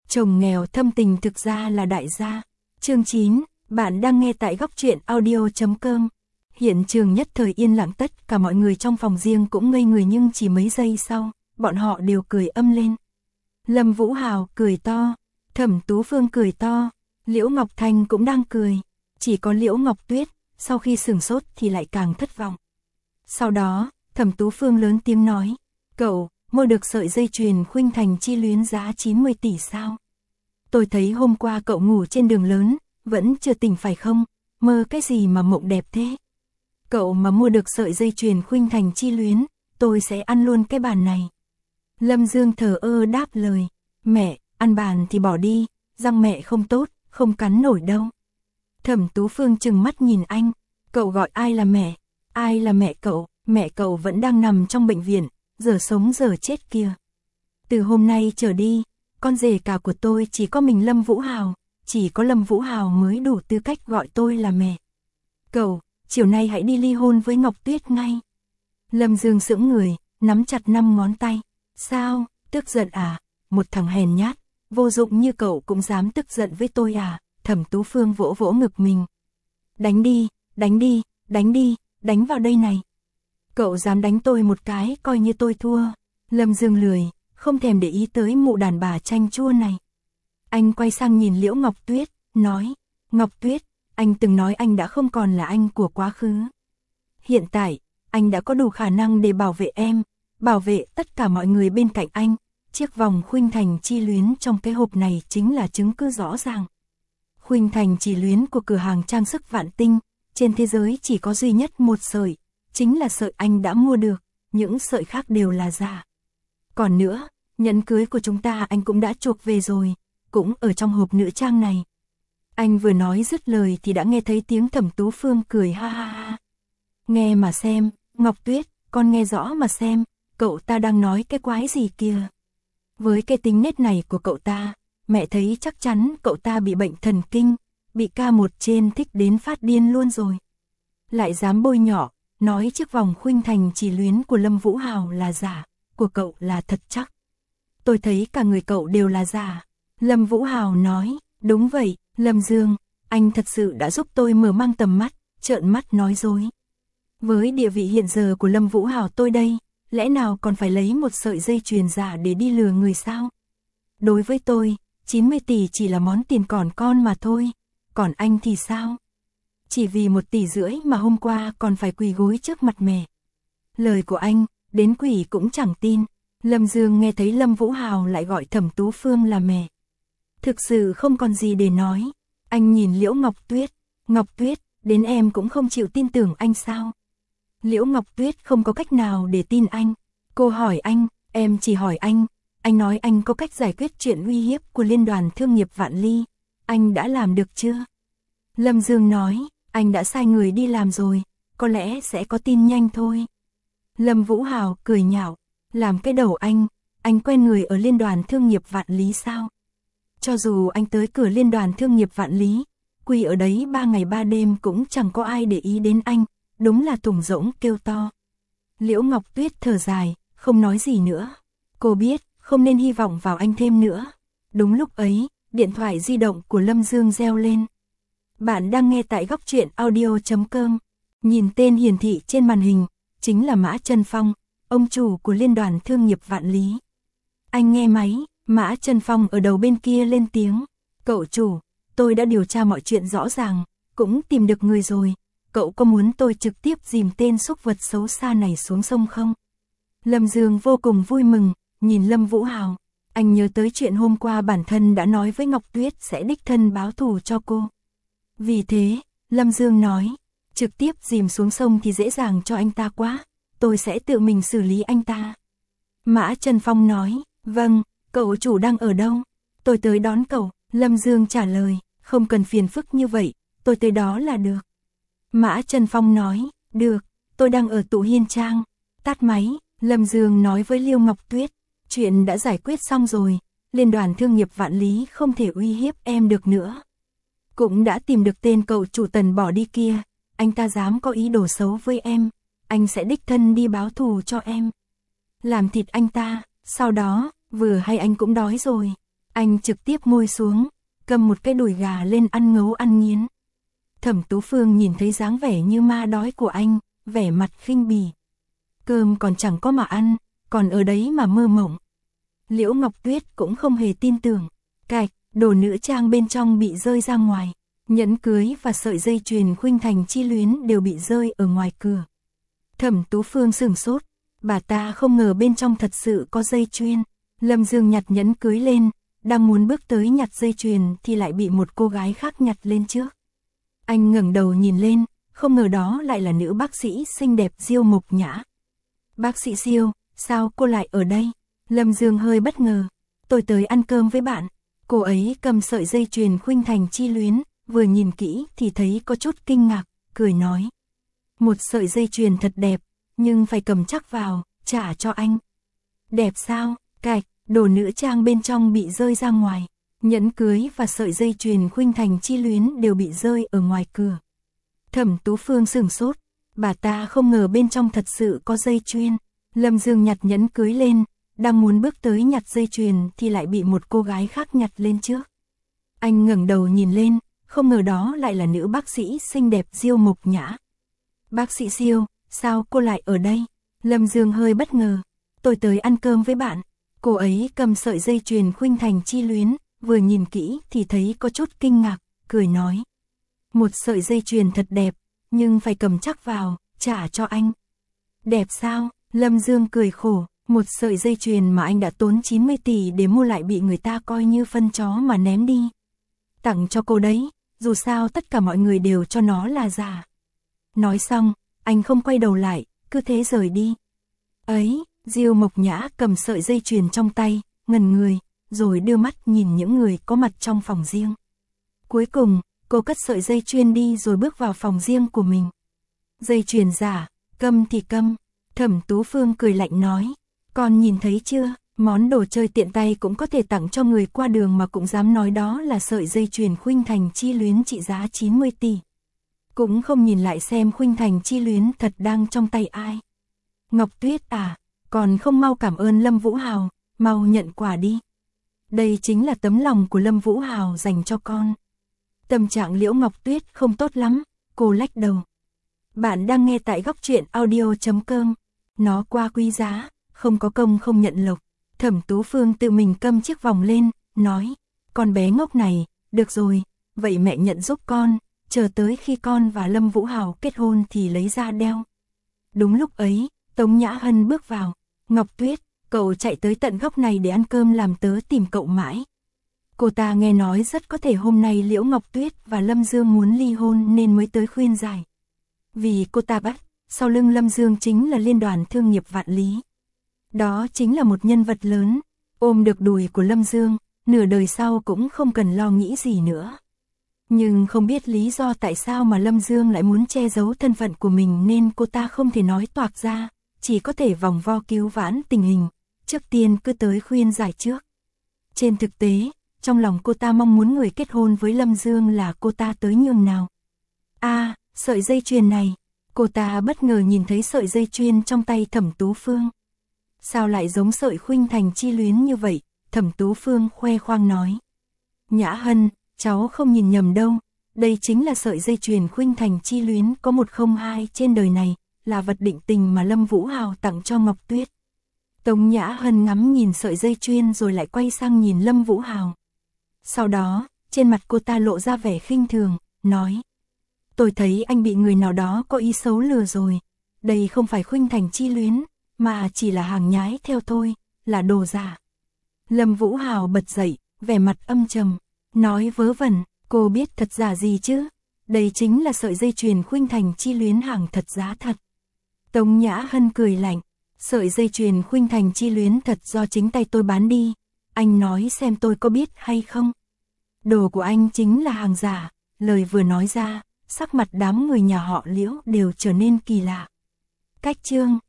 Chồng nghèo thâm tình thực ra là đại gia. Chương 9, bạn đang nghe tại góc truyện audio.com. Hiện trường nhất thời yên lặng, tất cả mọi người trong phòng riêng cũng ngây người, nhưng chỉ mấy giây sau, bọn họ đều cười ầm lên. Lâm Vũ Hào cười to, Thẩm Tú Phương cười to, Liễu Ngọc Thanh cũng đang cười. Chỉ có Liễu Ngọc Tuyết, sau khi sửng sốt thì lại càng thất vọng. Sau đó, Thẩm Tú Phương lớn tiếng nói, cậu mua được sợi dây chuyền khuynh thành chi luyến giá 90 tỷ sao? Tôi thấy hôm qua cậu ngủ trên đường lớn, vẫn chưa tỉnh phải không? Mơ cái gì mà mộng đẹp thế? Cậu mà mua được sợi dây chuyền khuynh thành chi luyến, tôi sẽ ăn luôn cái bàn này. Lâm Dương thờ ơ đáp lời, mẹ, ăn bàn thì bỏ đi, răng mẹ không tốt, không cắn nổi đâu. Thẩm Tú Phương trừng mắt nhìn anh, cậu gọi ai là mẹ? Ai là mẹ cậu vẫn đang nằm trong bệnh viện, giờ sống giờ chết kia. Từ hôm nay trở đi, con rể cả của tôi chỉ có mình Lâm Vũ Hào, chỉ có Lâm Vũ Hào mới đủ tư cách gọi tôi là mẹ. Cậu, chiều nay hãy đi ly hôn với Ngọc Tuyết ngay. Lâm Dương sững người, nắm chặt 5 ngón tay. Sao, tức giận à? Một thằng hèn nhát, vô dụng như cậu cũng dám tức giận với tôi à? Thẩm Tú Phương vỗ vỗ ngực mình. Đánh đi, đánh đi, đánh đi, đánh vào đây này. Cậu dám đánh tôi một cái coi như tôi thua. Lâm Dương lười, không thèm để ý tới mụ đàn bà chanh chua này. Anh quay sang nhìn Liễu Ngọc Tuyết, nói, Ngọc Tuyết, anh từng nói anh đã không còn là anh của quá khứ. Hiện tại, anh đã có đủ khả năng để bảo vệ em, bảo vệ tất cả mọi người bên cạnh anh. Chiếc vòng khuynh thành chi luyến trong cái hộp này chính là chứng cứ rõ ràng. Khuynh thành chi luyến của cửa hàng trang sức Vạn Tinh, trên thế giới chỉ có duy nhất một sợi, chính là sợi anh đã mua được, những sợi khác đều là giả. Còn nữa, nhẫn cưới của chúng ta anh cũng đã chuộc về rồi, cũng ở trong hộp nữ trang này. Anh vừa nói dứt lời thì đã nghe thấy tiếng Thẩm Tú Phương cười ha ha ha. Nghe mà xem, Ngọc Tuyết, con nghe rõ mà xem, cậu ta đang nói cái quái gì kìa. Với cái tính nết này của cậu ta, mẹ thấy chắc chắn cậu ta bị bệnh thần kinh, bị ca một trên thích đến phát điên luôn rồi. Lại dám bôi nhọ, nói chiếc vòng khuynh thành chỉ luyến của Lâm Vũ Hào là giả, của cậu là thật chắc. Tôi thấy cả người cậu đều là giả. Lâm Vũ Hào nói, đúng vậy, Lâm Dương, anh thật sự đã giúp tôi mở mang tầm mắt, trợn mắt nói dối. Với địa vị hiện giờ của Lâm Vũ Hào tôi đây, lẽ nào còn phải lấy một sợi dây chuyền giả để đi lừa người sao? Đối với tôi, 90 tỷ chỉ là món tiền còn con mà thôi, còn anh thì sao? Chỉ vì 1,5 tỷ mà hôm qua còn phải quỳ gối trước mặt mẹ. Lời của anh, đến quỷ cũng chẳng tin. Lâm Dương nghe thấy Lâm Vũ Hào lại gọi Thẩm Tú Phương là mẹ. Thực sự không còn gì để nói. Anh nhìn Liễu Ngọc Tuyết. Ngọc Tuyết, đến em cũng không chịu tin tưởng anh sao? Liễu Ngọc Tuyết không có cách nào để tin anh. Cô hỏi anh, em chỉ hỏi anh nói anh có cách giải quyết chuyện uy hiếp của Liên đoàn Thương nghiệp Vạn Ly. Anh đã làm được chưa? Lâm Dương nói, anh đã sai người đi làm rồi, có lẽ sẽ có tin nhanh thôi. Lâm Vũ Hào cười nhạo, làm cái đầu anh quen người ở Liên đoàn Thương nghiệp Vạn Lý sao? Cho dù anh tới cửa Liên đoàn Thương nghiệp Vạn Lý, quỳ ở đấy 3 ngày 3 đêm cũng chẳng có ai để ý đến anh, đúng là thùng rỗng kêu to. Liễu Ngọc Tuyết thở dài, không nói gì nữa. Cô biết, không nên hy vọng vào anh thêm nữa. Đúng lúc ấy, điện thoại di động của Lâm Dương reo lên. Bạn đang nghe tại góc truyện audio.com. Nhìn tên hiển thị trên màn hình, chính là Mã Trân Phong, ông chủ của Liên đoàn Thương nghiệp Vạn Lý. Anh nghe máy, Mã Trân Phong ở đầu bên kia lên tiếng. Cậu chủ, tôi đã điều tra mọi chuyện rõ ràng, cũng tìm được người rồi. Cậu có muốn tôi trực tiếp dìm tên súc vật xấu xa này xuống sông không? Lâm Dương vô cùng vui mừng, nhìn Lâm Vũ Hào. Anh nhớ tới chuyện hôm qua bản thân đã nói với Ngọc Tuyết sẽ đích thân báo thù cho cô. Vì thế, Lâm Dương nói, trực tiếp dìm xuống sông thì dễ dàng cho anh ta quá, tôi sẽ tự mình xử lý anh ta. Mã Trân Phong nói, vâng, cậu chủ đang ở đâu? Tôi tới đón cậu. Lâm Dương trả lời, không cần phiền phức như vậy, tôi tới đó là được. Mã Trân Phong nói, được, tôi đang ở Tụ Hiên Trang. Tắt máy, Lâm Dương nói với Liễu Ngọc Tuyết, chuyện đã giải quyết xong rồi, Liên đoàn Thương nghiệp Vạn Lý không thể uy hiếp em được nữa. Cũng đã tìm được tên cậu chủ Tần bỏ đi kia, anh ta dám có ý đồ xấu với em, anh sẽ đích thân đi báo thù cho em. Làm thịt anh ta, sau đó, vừa hay anh cũng đói rồi. Anh trực tiếp ngồi xuống, cầm một cái đùi gà lên ăn ngấu ăn nghiến. Thẩm Tú Phương nhìn thấy dáng vẻ như ma đói của anh, vẻ mặt khinh bỉ. Cơm còn chẳng có mà ăn, còn ở đấy mà mơ mộng. Liễu Ngọc Tuyết cũng không hề tin tưởng. Cạch, đồ nữ trang bên trong bị rơi ra ngoài. Nhẫn cưới và sợi dây chuyền khuynh thành chi luyến đều bị rơi ở ngoài cửa. Thẩm Tú Phương sửng sốt, bà ta không ngờ bên trong thật sự có dây chuyền. Lâm Dương nhặt nhẫn cưới lên, đang muốn bước tới nhặt dây chuyền thì lại bị một cô gái khác nhặt lên trước. Anh ngẩng đầu nhìn lên, không ngờ đó lại là nữ bác sĩ xinh đẹp Diêu Mộc Nhã. Bác sĩ Diêu, sao cô lại ở đây? Lâm Dương hơi bất ngờ. Tôi tới ăn cơm với bạn. Cô ấy cầm sợi dây chuyền khuynh thành chi luyến, vừa nhìn kỹ thì thấy có chút kinh ngạc, cười nói. Một sợi dây chuyền thật đẹp, nhưng phải cầm chắc vào, trả cho anh. Đẹp sao? Cạch, đồ nữ trang bên trong bị rơi ra ngoài. Nhẫn cưới và sợi dây chuyền khuynh thành chi luyến đều bị rơi ở ngoài cửa. Thẩm Tú Phương sửng sốt, bà ta không ngờ bên trong thật sự có dây chuyền. Lâm Dương nhặt nhẫn cưới lên, đang muốn bước tới nhặt dây chuyền thì lại bị một cô gái khác nhặt lên trước. Anh ngẩng đầu nhìn lên, không ngờ đó lại là nữ bác sĩ xinh đẹp Diêu Mộc Nhã. Bác sĩ Diêu, sao cô lại ở đây? Lâm Dương hơi bất ngờ. Tôi tới ăn cơm với bạn. Cô ấy cầm sợi dây chuyền khuynh thành chi luyến, vừa nhìn kỹ thì thấy có chút kinh ngạc, cười nói. Một sợi dây chuyền thật đẹp, nhưng phải cầm chắc vào, trả cho anh. Đẹp sao? Lâm Dương cười khổ, một sợi dây chuyền mà anh đã tốn 90 tỷ để mua lại bị người ta coi như phân chó mà ném đi. Tặng cho cô đấy, dù sao tất cả mọi người đều cho nó là giả. Nói xong, anh không quay đầu lại, cứ thế rời đi. Ấy, Diêu Mộc Nhã cầm sợi dây chuyền trong tay, ngẩn người, rồi đưa mắt nhìn những người có mặt trong phòng riêng. Cuối cùng, cô cất sợi dây chuyền đi rồi bước vào phòng riêng của mình. Dây chuyền giả, câm thì câm. Thẩm Tú Phương cười lạnh nói. Con nhìn thấy chưa, món đồ chơi tiện tay cũng có thể tặng cho người qua đường mà cũng dám nói đó là sợi dây chuyền khuynh thành chi luyến trị giá 90 tỷ. Cũng không nhìn lại xem khuynh thành chi luyến thật đang trong tay ai. Ngọc Tuyết à, còn không mau cảm ơn Lâm Vũ Hào, mau nhận quà đi. Đây chính là tấm lòng của Lâm Vũ Hào dành cho con. Tâm trạng Liễu Ngọc Tuyết không tốt lắm, cô lách đầu. Bạn đang nghe tại góc truyện audio.com. Nó quá quý giá, không có công không nhận lộc. Thẩm Tú Phương tự mình cầm chiếc vòng lên, nói. Con bé ngốc này, được rồi, vậy mẹ nhận giúp con, chờ tới khi con và Lâm Vũ Hào kết hôn thì lấy ra đeo. Đúng lúc ấy, Tống Nhã Hân bước vào. Ngọc Tuyết, cậu chạy tới tận góc này để ăn cơm làm tớ tìm cậu mãi. Cô ta nghe nói rất có thể hôm nay Liễu Ngọc Tuyết và Lâm Dương muốn ly hôn nên mới tới khuyên giải. Vì cô ta bắt, sau lưng Lâm Dương chính là Liên đoàn Thương nghiệp Vạn Lý. Đó chính là một nhân vật lớn, ôm được đùi của Lâm Dương, nửa đời sau cũng không cần lo nghĩ gì nữa. Nhưng không biết lý do tại sao mà Lâm Dương lại muốn che giấu thân phận của mình nên cô ta không thể nói toạc ra, chỉ có thể vòng vo cứu vãn tình hình, trước tiên cứ tới khuyên giải trước. Trên thực tế, trong lòng cô ta mong muốn người kết hôn với Lâm Dương là cô ta tới nhường nào. Sợi dây chuyền này, cô ta bất ngờ nhìn thấy sợi dây chuyền trong tay Thẩm Tú Phương. Sao lại giống sợi khuynh thành chi luyến như vậy, Thẩm Tú Phương khoe khoang nói. Nhã Hân, cháu không nhìn nhầm đâu, đây chính là sợi dây chuyền khuynh thành chi luyến có 102 trên đời này, là vật định tình mà Lâm Vũ Hào tặng cho Ngọc Tuyết. Tống Nhã Hân ngắm nhìn sợi dây chuyền rồi lại quay sang nhìn Lâm Vũ Hào. Sau đó, trên mặt cô ta lộ ra vẻ khinh thường, nói. Tôi thấy anh bị người nào đó có ý xấu lừa rồi, đây không phải khuynh thành chi luyến, mà chỉ là hàng nhái theo thôi, là đồ giả. Lâm Vũ Hào bật dậy, vẻ mặt âm trầm, nói vớ vẩn, cô biết thật giả gì chứ, đây chính là sợi dây chuyền khuynh thành chi luyến hàng thật giá thật. Tống Nhã Hân cười lạnh, sợi dây chuyền khuynh thành chi luyến thật do chính tay tôi bán đi, anh nói xem tôi có biết hay không. Đồ của anh chính là hàng giả, lời vừa nói ra, sắc mặt đám người nhà họ Liễu đều trở nên kỳ lạ. Cách chương